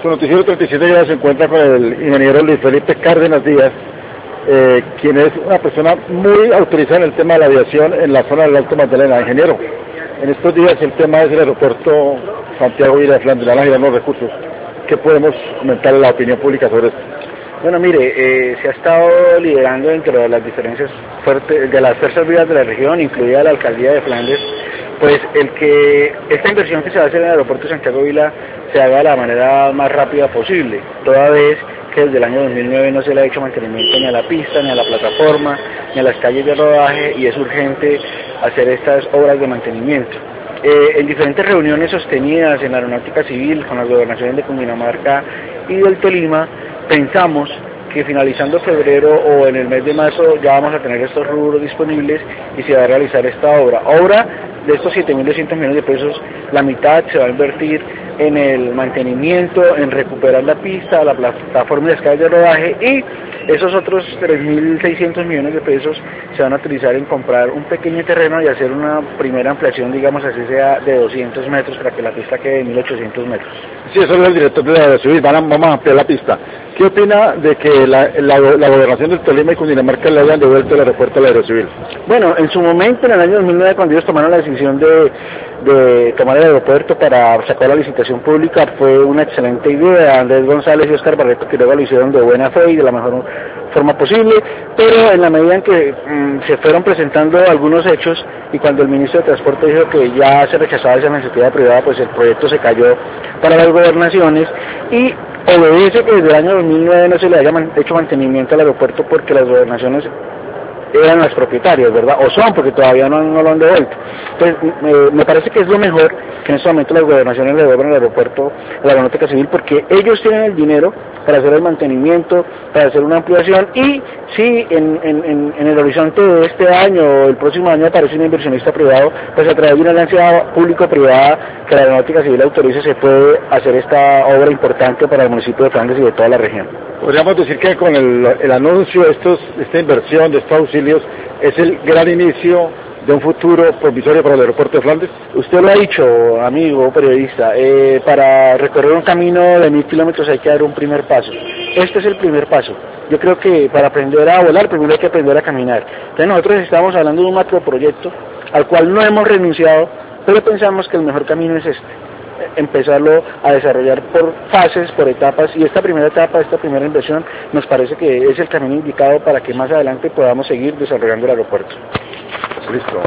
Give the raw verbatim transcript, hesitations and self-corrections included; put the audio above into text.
Su noticiero treinta y siete grados se encuentra con el ingeniero Luis Felipe Cárdenas Díaz, eh, quien es una persona muy autorizada en el tema de la aviación en la zona del Alto Magdalena. Ingeniero, en estos días el tema es el aeropuerto Santiago Vila de Flandes, van a girar los recursos. ¿Qué podemos comentarle a la opinión pública sobre esto? Bueno, mire, eh, se ha estado liderando dentro de las diferencias fuertes de las fuerzas vivas de la región, incluida la alcaldía de Flandes, pues el que esta inversión que se va a hacer en el aeropuerto de Santiago Vila se haga de la manera más rápida posible, toda vez que desde el año dos mil nueve no se le ha hecho mantenimiento ni a la pista, ni a la plataforma, ni a las calles de rodaje, y es urgente hacer estas obras de mantenimiento. Eh, en diferentes reuniones sostenidas en la Aeronáutica Civil con las gobernaciones de Cundinamarca y del Tolima, pensamos que finalizando febrero o en el mes de marzo ya vamos a tener estos rubros disponibles y se va a realizar esta obra. Obra de estos siete mil doscientos millones de pesos, la mitad se va a invertir en el mantenimiento, en recuperar la pista, la plataforma y las calles de rodaje, y esos otros tres mil seiscientos millones de pesos se van a utilizar en comprar un pequeño terreno y hacer una primera ampliación, digamos así sea, de doscientos metros para que la pista quede de mil ochocientos metros. Sí, eso es el director de la Aerocivil, vamos a ampliar la pista. ¿Qué opina de que la, la, la gobernación del Tolima y Cundinamarca le hayan devuelto el aeropuerto a la Aerocivil? Bueno, en su momento, en el año dos mil nueve, cuando ellos tomaron la decisión de, de tomar el aeropuerto para sacar la licitación pública, fue una excelente idea. Andrés González y Oscar Barreto, que luego lo hicieron de buena fe y de la mejor forma posible, pero en la medida en que mmm, se fueron presentando algunos hechos, y cuando el ministro de Transporte dijo que ya se rechazaba esa iniciativa privada, pues el proyecto se cayó para las gobernaciones, y obedece que desde el año dos mil nueve no se le haya hecho mantenimiento al aeropuerto porque las gobernaciones eran las propietarias, ¿verdad? O son, porque todavía no, no lo han devuelto. Entonces, me, me parece que es lo mejor que en este momento las gobernaciones le devuelvan el aeropuerto a la Aeronáutica Civil, porque ellos tienen el dinero para hacer el mantenimiento, para hacer una ampliación, y si en, en, en el horizonte de este año o el próximo año aparece un inversionista privado, pues a través de una alianza público-privada que la Aeronáutica Civil autorice, se puede hacer esta obra importante para el municipio de Flandes y de toda la región. Podríamos decir que con el, el anuncio de estos, esta inversión, de estos auxilios, es el gran inicio de un futuro provisorio para el aeropuerto de Flandes. Usted lo ha dicho, amigo periodista, eh, para recorrer un camino de mil kilómetros hay que dar un primer paso. Este es el primer paso. Yo creo que para aprender a volar, primero hay que aprender a caminar. Entonces nosotros estamos hablando de un macroproyecto al cual no hemos renunciado, pero pensamos que el mejor camino es este: empezarlo a desarrollar por fases, por etapas, y esta primera etapa, esta primera inversión, nos parece que es el camino indicado para que más adelante podamos seguir desarrollando el aeropuerto. Listo.